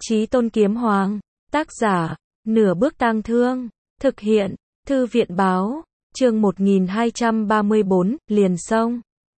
Chí Tôn Kiếm Hoàng, tác giả, Nửa Bước Tang Thương, thực hiện, Thư viện báo, chương 1234, liền sông,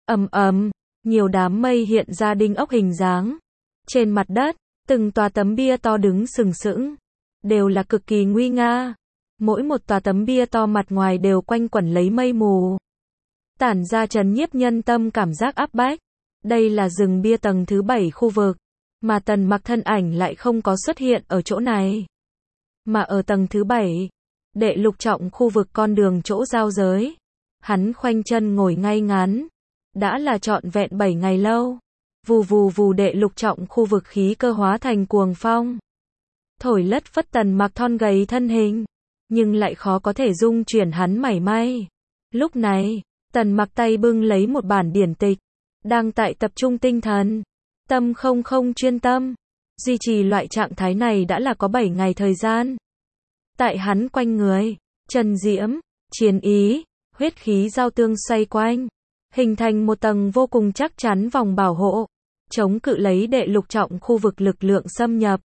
nhiều đám mây hiện ra đinh ốc hình dáng. Trên mặt đất, từng tòa tấm bia to đứng sừng sững, đều là cực kỳ nguy nga. Mỗi một tòa tấm bia to mặt ngoài đều quanh quẩn lấy mây mù, tản ra trấn nhiếp nhân tâm cảm giác áp bách. Đây là rừng bia tầng thứ 7 khu vực, mà Tần Mặc thân ảnh lại không có xuất hiện ở chỗ này. Mà ở tầng thứ 7, đệ lục trọng khu vực con đường chỗ giao giới, hắn khoanh chân ngồi ngay ngắn, đã là trọn vẹn 7 ngày lâu. Vù vù vù, đệ lục trọng khu vực khí cơ hóa thành cuồng phong, thổi lất phất Tần Mặc thon gầy thân hình, nhưng lại khó có thể dung chuyển hắn mảy may. Lúc này, Tần Mặc tay bưng lấy một bản điển tịch, đang tại tập trung tinh thần, tâm không chuyên tâm, duy trì loại trạng thái này đã là có 7 ngày thời gian. Tại hắn quanh người, trần diễm, chiến ý, huyết khí giao tương xoay quanh, hình thành một tầng vô cùng chắc chắn vòng bảo hộ, chống cự lấy đệ lục trọng khu vực lực lượng xâm nhập.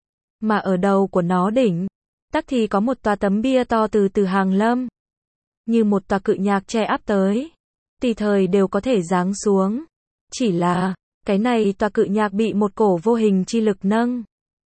Mà ở đầu của nó đỉnh, tắc thì có một tòa tấm bia to từ từ hàng lâm, như một tòa cự nhạc che áp tới, tùy thời đều có thể giáng xuống. Chỉ là, cái này tòa cự nhạc bị một cổ vô hình chi lực nâng.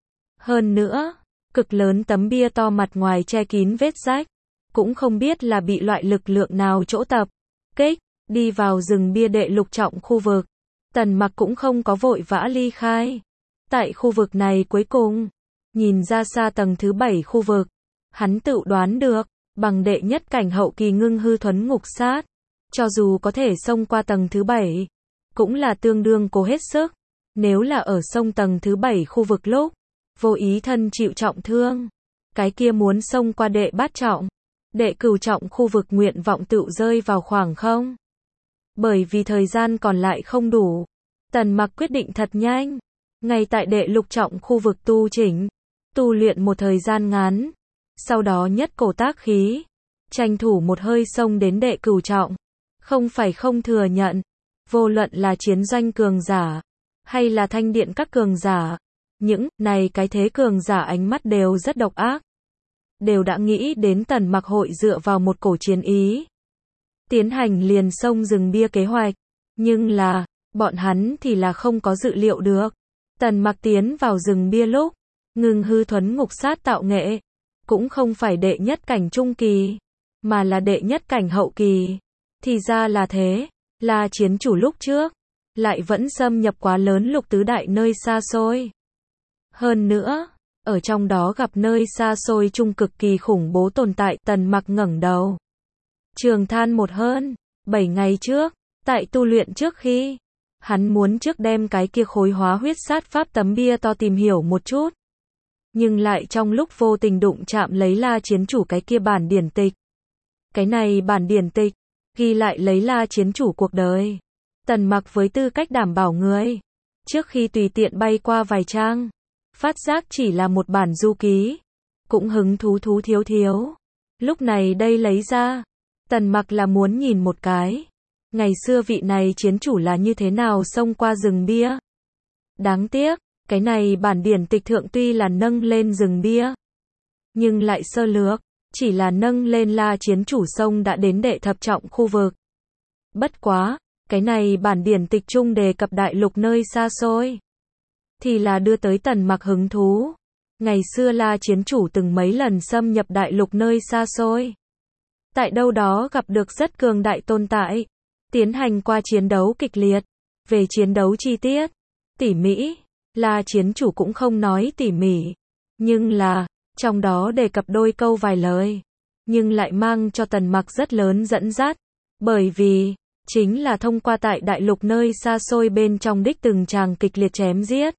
Hơn nữa, cực lớn tấm bia to mặt ngoài che kín vết rách, cũng không biết là bị loại lực lượng nào chỗ tập kích. Đi vào rừng bia đệ lục trọng khu vực, Tần Mặc cũng không có vội vã ly khai. Tại khu vực này cuối cùng, nhìn ra xa tầng thứ 7 khu vực, hắn tự đoán được, bằng đệ nhất cảnh hậu kỳ ngưng hư thuấn ngục sát, cho dù có thể xông qua tầng thứ 7, cũng là tương đương cố hết sức. Nếu là ở sông tầng thứ 7 khu vực lúc vô ý thân chịu trọng thương, cái kia muốn xông qua đệ bát trọng, đệ cửu trọng khu vực nguyện vọng tự rơi vào khoảng không. Bởi vì thời gian còn lại không đủ, Tần Mặc quyết định thật nhanh, ngay tại đệ lục trọng khu vực tu chỉnh, tu luyện một thời gian ngắn, sau đó nhất cổ tác khí, tranh thủ một hơi xông đến đệ cửu trọng. Không phải không thừa nhận, vô luận là chiến doanh cường giả, hay là thanh điện các cường giả, những này cái thế cường giả ánh mắt đều rất độc ác, đều đã nghĩ đến Tần Mặc hội dựa vào một cổ chiến ý tiến hành liền sông rừng bia kế hoạch. Nhưng là, bọn hắn thì là không có dự liệu được, Tần Mặc tiến vào rừng bia lúc, ngưng hư thuấn ngục sát tạo nghệ, cũng không phải đệ nhất cảnh trung kỳ, mà là đệ nhất cảnh hậu kỳ. Thì ra là thế, là chiến chủ lúc trước, lại vẫn xâm nhập quá lớn lục tứ đại nơi xa xôi. Hơn nữa, ở trong đó gặp nơi xa xôi chung cực kỳ khủng bố tồn tại. Tần Mặc ngẩng đầu, trường than một hơn 7 ngày trước, tại tu luyện trước khi, hắn muốn trước đem cái kia khối hóa huyết sát pháp tấm bia to tìm hiểu một chút. Nhưng lại trong lúc vô tình đụng chạm lấy La chiến chủ cái kia bản điển tịch. Cái này bản điển tịch, ghi lại lấy La chiến chủ cuộc đời. Tần Mặc với tư cách đảm bảo người, trước khi tùy tiện bay qua vài trang, phát giác chỉ là một bản du ký, cũng hứng thú thiếu. Lúc này đây lấy ra, Tần Mặc là muốn nhìn một cái, ngày xưa vị này chiến chủ là như thế nào xông qua rừng bia. Đáng tiếc, cái này bản điển tịch thượng tuy là nâng lên rừng bia, nhưng lại sơ lược, chỉ là nâng lên La chiến chủ sông đã đến đệ thập trọng khu vực. Bất quá, cái này bản điển tịch chung đề cập đại lục nơi xa xôi, thì là đưa tới Tần Mặc hứng thú. Ngày xưa La chiến chủ từng mấy lần xâm nhập đại lục nơi xa xôi, tại đâu đó gặp được rất cường đại tồn tại, tiến hành qua chiến đấu kịch liệt. Về chiến đấu chi tiết, tỉ mỉ, La chiến chủ cũng không nói tỉ mỉ, nhưng là, trong đó đề cập đôi câu vài lời, nhưng lại mang cho Tần Mặc rất lớn dẫn dắt, bởi vì, chính là thông qua tại đại lục nơi xa xôi bên trong đích từng tràng kịch liệt chém giết,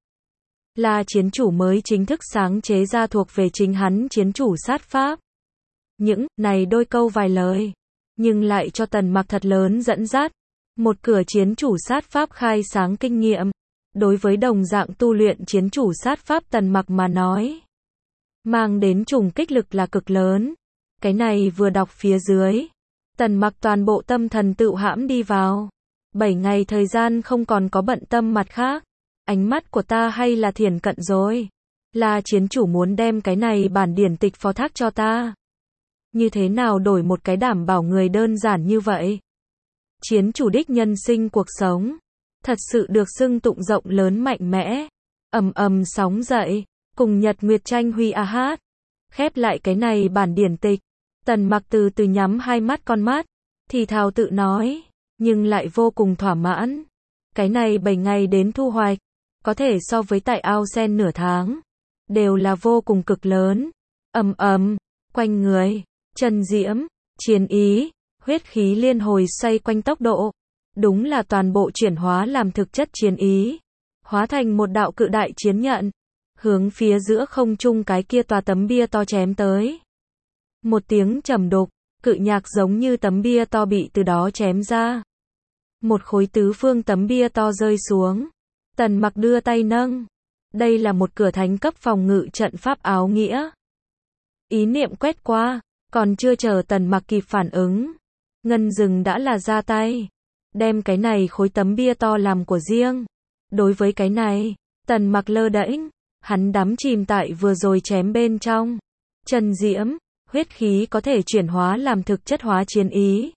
La chiến chủ mới chính thức sáng chế ra thuộc về chính hắn chiến chủ sát pháp. Những này đôi câu vài lời, nhưng lại cho Tần Mặc thật lớn dẫn dắt, một cửa chiến chủ sát pháp khai sáng kinh nghiệm. Đối với đồng dạng tu luyện chiến chủ sát pháp Tần Mặc mà nói, mang đến trùng kích lực là cực lớn. Cái này vừa đọc phía dưới, Tần Mặc toàn bộ tâm thần tự hãm đi vào. 7 ngày thời gian không còn có bận tâm mặt khác, ánh mắt của ta hay là thiển cận rồi. là chiến chủ muốn đem cái này bản điển tịch phó thác cho ta. Như thế nào đổi một cái đảm bảo người đơn giản như vậy? Chiến chủ đích nhân sinh cuộc sống, thật sự được xưng tụng rộng lớn mạnh mẽ, ầm ầm sóng dậy, cùng nhật nguyệt tranh huy a hát. Khép lại cái này bản điển tịch, Tần Mặc từ từ nhắm hai mắt con mắt, thì thào tự nói, nhưng lại vô cùng thỏa mãn. Cái này 7 ngày đến thu hoạch, có thể so với tại ao sen nửa tháng, đều là vô cùng cực lớn. Ầm ầm, quanh người, chân diễm, chiến ý, huyết khí liên hồi xoay quanh tốc độ, đúng là toàn bộ chuyển hóa làm thực chất chiến ý, hóa thành một đạo cự đại chiến nhận, hướng phía giữa không trung cái kia tòa tấm bia to chém tới. Một tiếng trầm đục, cự nhạc giống như tấm bia to bị từ đó chém ra. Một khối tứ phương tấm bia to rơi xuống. Tần Mặc đưa tay nâng. Đây là một cửa thánh cấp phòng ngự trận pháp áo nghĩa. Ý niệm quét qua, còn chưa chờ Tần Mặc kịp phản ứng, Ngân Dừng đã là ra tay, đem cái này khối tấm bia to làm của riêng. Đối với cái này, Tần Mặc lơ đễnh, hắn đắm chìm tại vừa rồi chém bên trong. Chân diễm, huyết khí có thể chuyển hóa làm thực chất hóa chiến ý.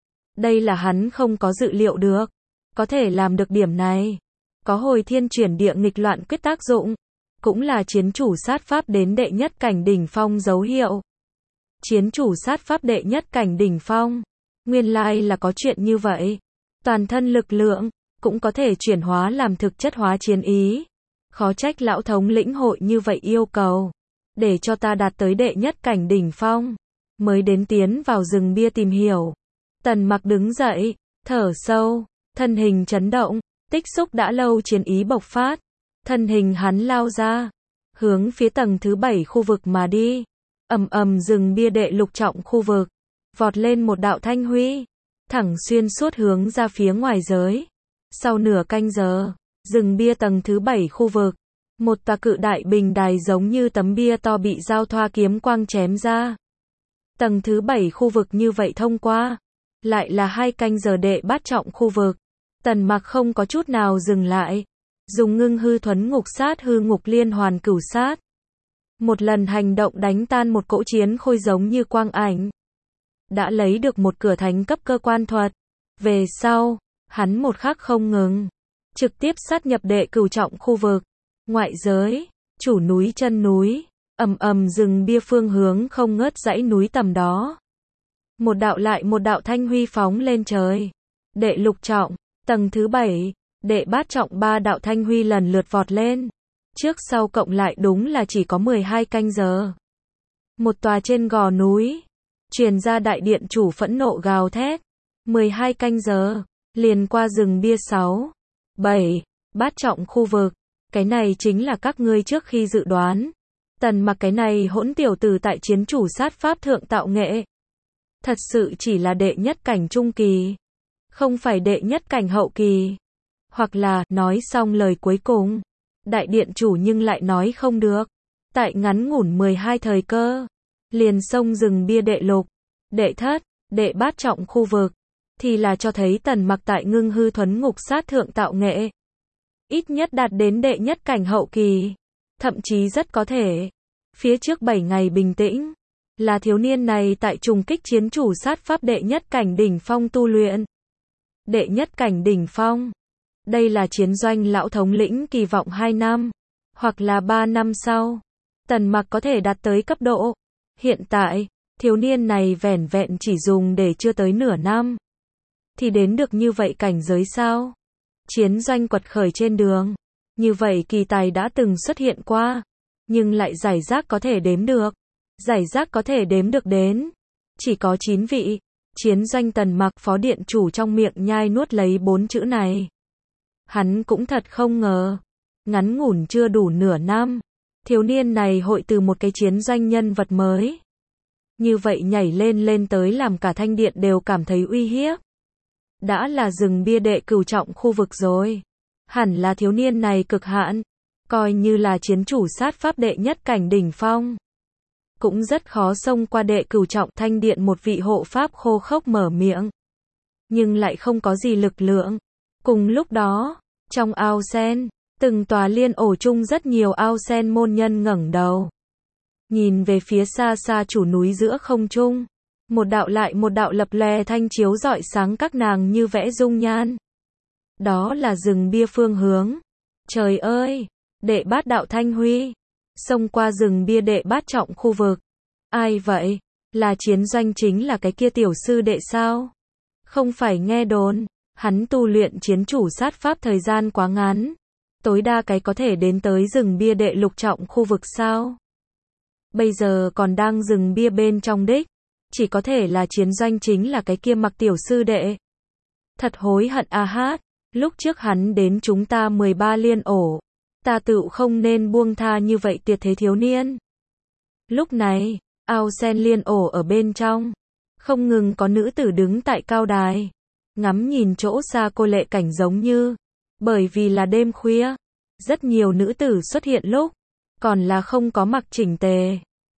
Đây là hắn không có dự liệu được. Có thể làm được điểm này, có hồi thiên chuyển địa nghịch loạn quyết tác dụng, cũng là chiến chủ sát pháp đến đệ nhất cảnh đỉnh phong dấu hiệu. Chiến chủ sát pháp đệ nhất cảnh đỉnh phong, nguyên lai là có chuyện như vậy. Toàn thân lực lượng, cũng có thể chuyển hóa làm thực chất hóa chiến ý. Khó trách lão thống lĩnh hội như vậy yêu cầu. Để cho ta đạt tới đệ nhất cảnh đỉnh phong, mới đến tiến vào rừng bia tìm hiểu. Tần Mặc đứng dậy, thở sâu, thân hình chấn động, tích xúc đã lâu chiến ý bộc phát. Thân hình hắn lao ra, hướng phía tầng thứ 7 khu vực mà đi. Ầm ầm rừng bia đệ lục trọng khu vực, vọt lên một đạo thanh huy, thẳng xuyên suốt hướng ra phía ngoài giới. Sau nửa canh giờ, rừng bia tầng thứ 7 khu vực, một tòa cự đại bình đài giống như tấm bia to bị giao thoa kiếm quang chém ra. Tầng thứ 7 khu vực như vậy thông qua, lại là 2 canh giờ đệ bát trọng khu vực. Tần Mặc không có chút nào dừng lại, dùng ngưng hư thuấn ngục sát hư ngục liên hoàn cửu sát. Một lần hành động đánh tan một cỗ chiến khôi giống như quang ảnh. Đã lấy được một cửa thánh cấp cơ quan thuật. Về sau, hắn một khắc không ngừng, trực tiếp sát nhập đệ cửu trọng khu vực. Ngoại giới, chủ núi chân núi, ầm ầm rừng bia phương hướng không ngớt dãy núi tầm đó. Một đạo lại một đạo thanh huy phóng lên trời. Đệ lục trọng, tầng thứ 7, đệ bát trọng 3 đạo thanh huy lần lượt vọt lên. Trước sau cộng lại đúng là chỉ có 12 canh giờ. Một tòa trên gò núi, truyền ra đại điện chủ phẫn nộ gào thét. 12 canh giờ, liền qua rừng bia 6, 7, bát trọng khu vực. Cái này chính là các ngươi trước khi dự đoán. Tần Mặc cái này hỗn tiểu tử tại chiến chủ sát pháp thượng tạo nghệ. Thật sự chỉ là đệ nhất cảnh trung kỳ, không phải đệ nhất cảnh hậu kỳ. Hoặc là, nói xong lời cuối cùng, đại điện chủ nhưng lại nói không được. Tại ngắn ngủn 12 thời cơ, liền xông rừng bia đệ lục, đệ thất, đệ bát trọng khu vực, thì là cho thấy Tần Mặc tại ngưng hư thuấn ngục sát thượng tạo nghệ. Ít nhất đạt đến đệ nhất cảnh hậu kỳ, thậm chí rất có thể. Phía trước 7 ngày bình tĩnh, là thiếu niên này tại trùng kích chiến chủ sát pháp đệ nhất cảnh đỉnh phong tu luyện. Đệ nhất cảnh đỉnh phong. Đây là chiến doanh lão thống lĩnh kỳ vọng 2 năm, hoặc là 3 năm sau, Tần Mặc có thể đạt tới cấp độ. Hiện tại, thiếu niên này vẻn vẹn chỉ dùng để chưa tới nửa năm, thì đến được như vậy cảnh giới sao? Chiến doanh quật khởi trên đường, như vậy kỳ tài đã từng xuất hiện qua, nhưng lại giải rác có thể đếm được. Giải rác có thể đếm được đến, chỉ có 9 vị. Chiến doanh Tần Mặc phó điện chủ trong miệng nhai nuốt lấy 4 chữ này. Hắn cũng thật không ngờ, ngắn ngủn chưa đủ nửa năm, thiếu niên này hội từ một cái chiến doanh nhân vật mới. Như vậy nhảy lên tới làm cả thanh điện đều cảm thấy uy hiếp. Đã là rừng bia đệ cửu trọng khu vực rồi. Hẳn là thiếu niên này cực hạn, coi như là chiến chủ sát pháp đệ nhất cảnh đỉnh phong. Cũng rất khó xông qua đệ cửu trọng. Thanh điện một vị hộ pháp khô khốc mở miệng, nhưng lại không có gì lực lượng. Cùng lúc đó, trong ao sen, Từng tòa liên ổ chung rất nhiều ao sen môn nhân ngẩng đầu. Nhìn về phía xa xa chủ núi giữa không trung. Một đạo lại một đạo lập lè thanh chiếu rọi sáng các nàng như vẽ dung nhan. Đó là rừng bia phương hướng. Trời ơi! Đệ bát đạo Thanh Huy. Xông qua rừng bia đệ bát trọng khu vực. Ai vậy? Là chiến doanh chính là cái kia tiểu sư đệ sao? Không phải nghe đồn. Hắn tu luyện chiến chủ sát pháp thời gian quá ngắn. Tối đa cái có thể đến tới rừng bia đệ lục trọng khu vực sao? Bây giờ còn đang rừng bia bên trong đích. Chỉ có thể là chiến doanh chính là cái kia mặc tiểu sư đệ. Thật hối hận a hát. Lúc trước hắn đến chúng ta 13 liên ổ. Ta tự không nên buông tha như vậy tiệt thế thiếu niên. Lúc này, ao sen liên ổ ở bên trong. Không ngừng có nữ tử đứng tại cao đài. Ngắm nhìn chỗ xa cô lệ cảnh giống như. Bởi vì là đêm khuya. Rất nhiều nữ tử xuất hiện lúc. Còn là không có mặc chỉnh tề.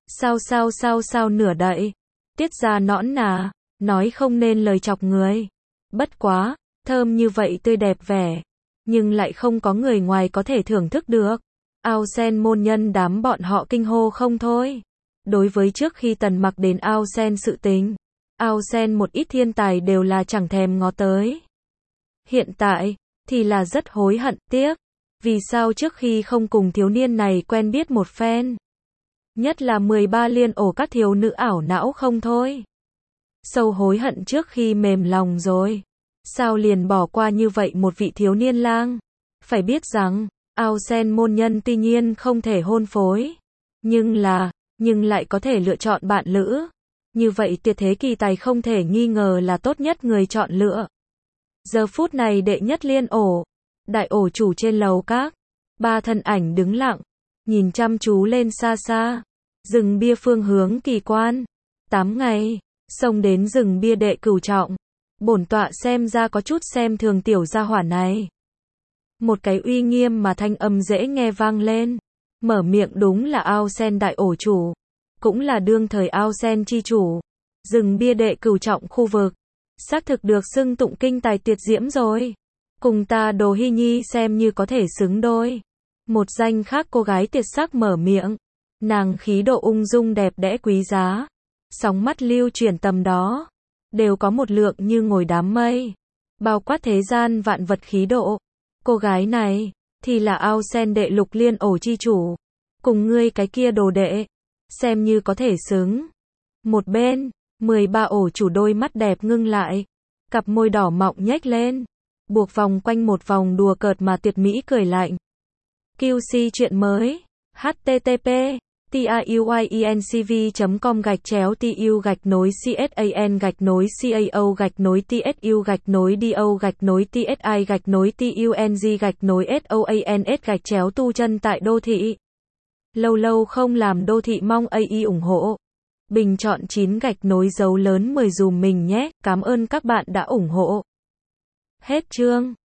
Sao nửa đậy. Tiết ra nõn nà. Nói không nên lời chọc người. Bất quá, thơm như vậy tươi đẹp vẻ. Nhưng lại không có người ngoài có thể thưởng thức được. Ao sen môn nhân đám bọn họ kinh hô không thôi. Đối với trước khi Tần Mặc đến ao sen sự tình. Ao sen một ít thiên tài đều là chẳng thèm ngó tới. Hiện tại, thì là rất hối hận tiếc. Vì sao trước khi không cùng thiếu niên này quen biết một phen. Nhất là 13 liên ổ các thiếu nữ ảo não không thôi. Sâu hối hận trước khi mềm lòng rồi. Sao liền bỏ qua như vậy một vị thiếu niên lang. Phải biết rằng, ao sen môn nhân tuy nhiên không thể hôn phối. Nhưng lại có thể lựa chọn bạn lữ. Như vậy tuyệt thế kỳ tài không thể nghi ngờ là tốt nhất người chọn lựa. Giờ phút này đệ nhất liên ổ. Đại ổ chủ trên lầu các. Ba thân ảnh đứng lặng. Nhìn chăm chú lên xa xa. Rừng bia phương hướng kỳ quan. 8 ngày. Xông đến rừng bia đệ cửu trọng. Bổn tọa xem ra có chút xem thường tiểu gia hỏa này. Một cái uy nghiêm mà thanh âm dễ nghe vang lên. Mở miệng đúng là ao sen đại ổ chủ. Cũng là đương thời ao sen chi chủ. Rừng bia đệ cửu trọng khu vực. Xác thực được xưng tụng kinh tài tuyệt diễm rồi. Cùng ta Đồ Hy Nhi xem như có thể xứng đôi. Một danh khác cô gái tuyệt sắc mở miệng. Nàng khí độ ung dung đẹp đẽ quý giá. Sóng mắt lưu chuyển tầm đó. Đều có một lượng như ngồi đám mây. Bao quát thế gian vạn vật khí độ. Cô gái này, thì là ao sen đệ lục liên ổ chi chủ. Cùng ngươi cái kia đồ đệ. Xem như có thể xứng. Một bên, 13 ổ chủ đôi mắt đẹp ngưng lại. Cặp môi đỏ mọng nhếch lên. Buộc vòng quanh một vòng đùa cợt mà tuyệt mỹ cười lạnh. QC chuyện mới. http tiuiencv.com/TU-CAO-TU-GAC-CAO-TUNG-SOANS tu chân tại đô thị. Lâu lâu không làm đô thị mong AI ủng hộ. Bình chọn 9 dấu lớn 10 dùm mình nhé. Cảm ơn các bạn đã ủng hộ. Hết chương.